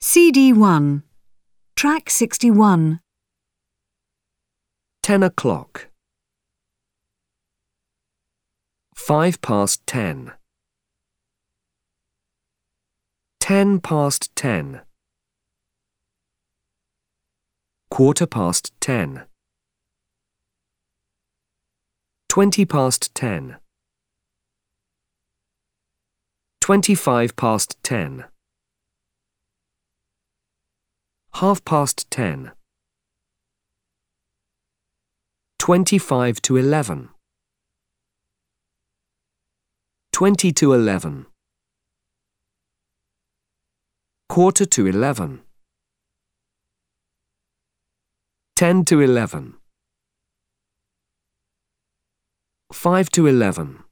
CD1. Track 61. 10 o'clock. 5 past 10. 10 past 10. Quarter past 10. 20 past 10. 25 past 10. Half past 10. 25 to 11. 20 to 11. Quarter to 11. 10 to 11. 5 to 11.